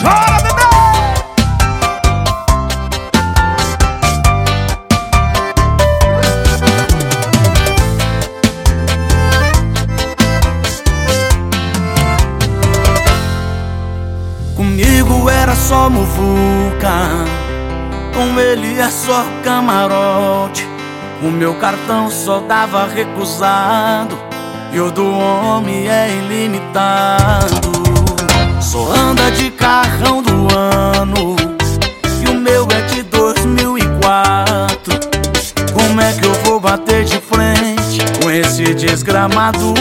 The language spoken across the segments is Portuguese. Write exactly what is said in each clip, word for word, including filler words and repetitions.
Chora, bebê! Comigo era só muvuca, com ele é só camarote. O meu cartão só dava recusado e o do homem é ilimitado. Só anda de carrão do ano e o meu é de dois mil e quatro. Como é que eu vou bater de frente com esse desgramado?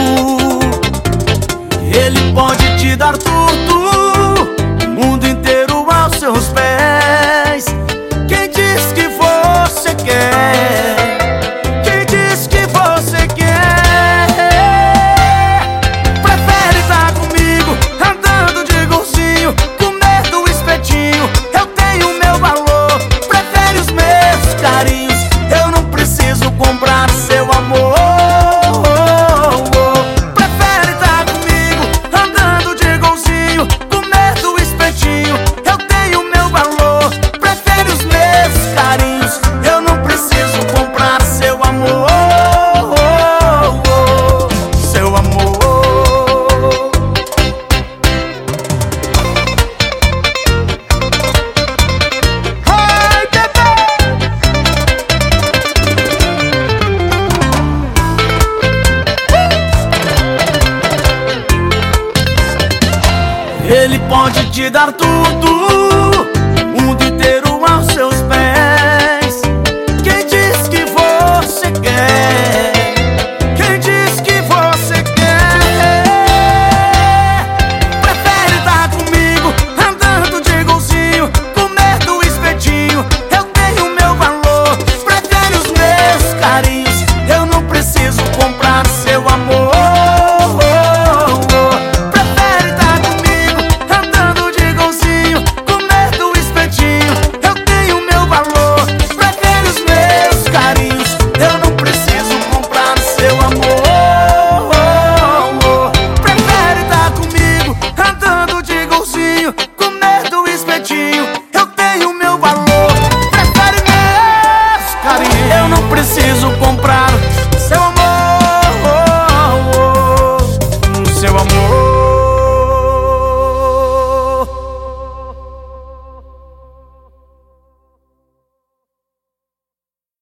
Ele pode te dar tudo, o mundo inteiro aos seus pés. Quem diz que você quer? Quem diz que você quer? Prefere estar comigo, andando de golzinho, comer do espetinho. Eu tenho meu valor, prefere os meus carinhos. Eu não preciso comprar seu amor. Prefere estar comigo, andando de golzinho, comer do espetinho. Eu tenho meu valor, prefere os meus carinhos. Eu não preciso comprar seu amor. Seu amor. Ai, bebê! Ele pode te dar tudo, o mundo